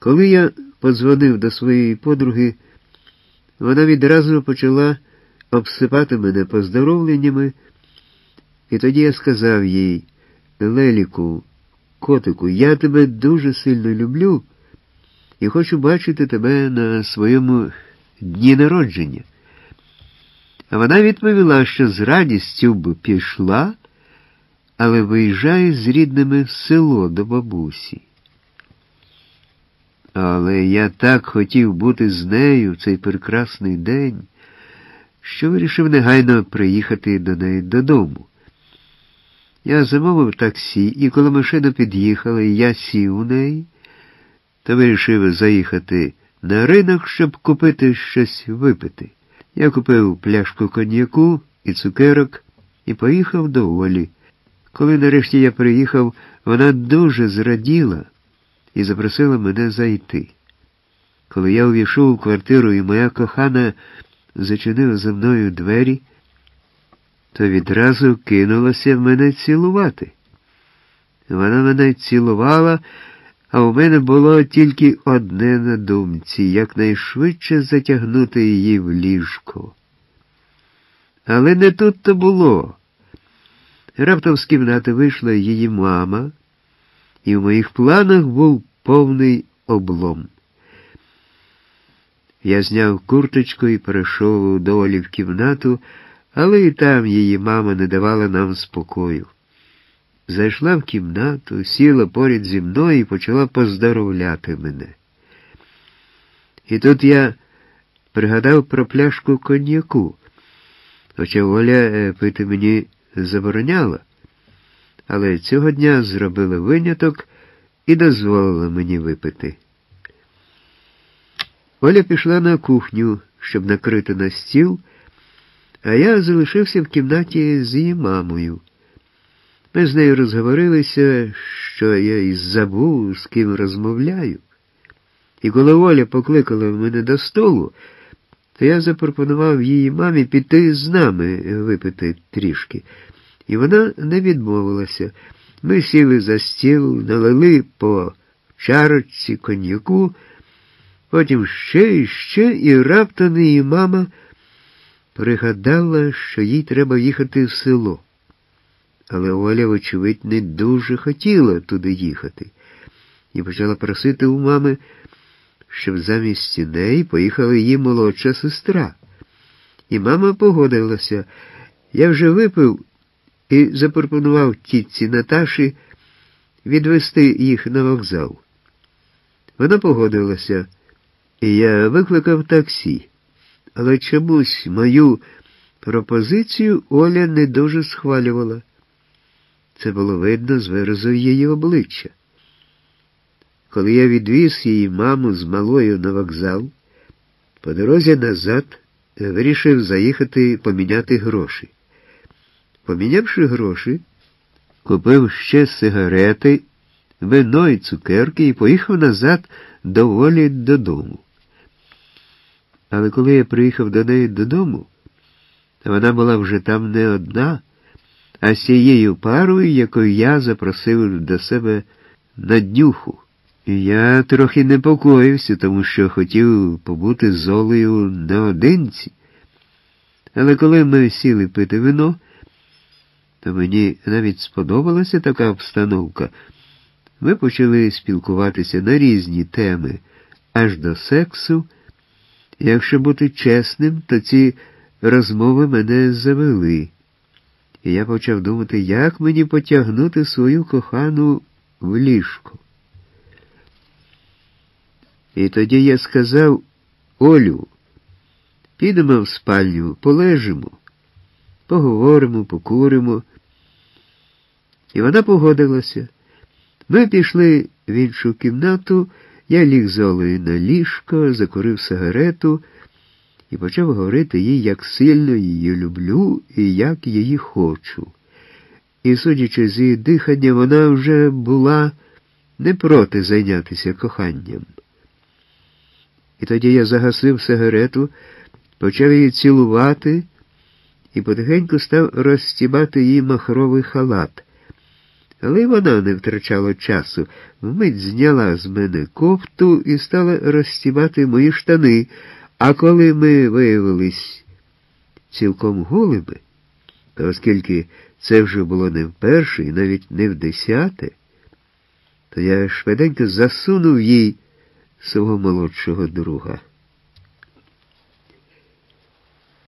Коли я подзвонив до своєї подруги, вона відразу почала обсипати мене поздоровленнями, і тоді я сказав їй: «Леліку, котику, я тебе дуже сильно люблю і хочу бачити тебе на своєму дні народження». А вона відповіла, що з радістю б пішла, але виїжджає з рідними в село до бабусі. Але я так хотів бути з нею в цей прекрасний день, що вирішив негайно приїхати до неї додому. Я замовив таксі, і коли машина під'їхала, і я сів у неї, то вирішив заїхати на ринок, щоб купити щось випити. Я купив пляшку коньяку і цукерок і поїхав до Олі. Коли нарешті я приїхав, вона дуже зраділа і запросила мене зайти. Коли я увійшов у квартиру і моя кохана зачинила за мною двері, то відразу кинулася мене цілувати. Вона мене цілувала, а у мене було тільки одне на думці — якнайшвидше затягнути її в ліжко. Але не тут-то було. Раптом з кімнати вийшла її мама, і в моїх планах був повний облом. Я зняв курточку і перейшов до Олі в кімнату, але і там її мама не давала нам спокою. Зайшла в кімнату, сіла поряд зі мною і почала поздоровляти мене. І тут я пригадав про пляшку коньяку, хоча Оля пити мені забороняла, але цього дня зробила виняток і дозволила мені випити. Оля пішла на кухню, щоб накрити на стіл, а я залишився в кімнаті з її мамою. Ми з нею розговорилися, що я і забув, з ким розмовляю. І коли Оля покликала мене до столу, то я запропонував її мамі піти з нами випити трішки. І вона не відмовилася. Ми сіли за стіл, налили по чарочці коньяку, потім ще, і раптом її мама пригадала, що їй треба їхати в село. Але Оля, вочевидь, не дуже хотіла туди їхати. І почала просити у мами, щоб замість неї поїхала її молодша сестра. І мама погодилася. Я вже випив і запропонував тітці Наташі відвезти їх на вокзал. Вона погодилася, і я викликав таксі. Але чомусь мою пропозицію Оля не дуже схвалювала. Це було видно з виразу її обличчя. Коли я відвіз її маму з малою на вокзал, по дорозі назад вирішив заїхати поміняти гроші. Помінявши гроші, купив ще сигарети, вино і цукерки і поїхав назад до Олі додому. Але коли я приїхав до неї додому, то вона була вже там не одна, а з тією парою, якою я запросив до себе на днюху. І я трохи непокоївся, тому що хотів побути з Олею наодинці. Але коли ми сіли пити вино, то мені навіть сподобалася така обстановка. Ми почали спілкуватися на різні теми, аж до сексу. Якщо бути чесним, то ці розмови мене завели. І я почав думати, як мені потягнути свою кохану в ліжко. І тоді я сказав: Олю, підемо в спальню, полежимо, поговоримо, покуримо. І вона погодилася. Ми пішли в іншу кімнату, я ліг з Олею на ліжко, закурив сигарету і почав говорити їй, як сильно її люблю і як її хочу. І, судячи з її дихання, вона вже була не проти зайнятися коханням. І тоді я загасив сигарету, почав її цілувати і потихеньку став розстібати їй махровий халат. Але й вона не втрачала часу. Вмить зняла з мене кофту і стала розстібати мої штани, а коли ми виявились цілком голими, то оскільки це вже було не вперше і навіть не вдесяте, то я швиденько засунув їй свого молодшого друга.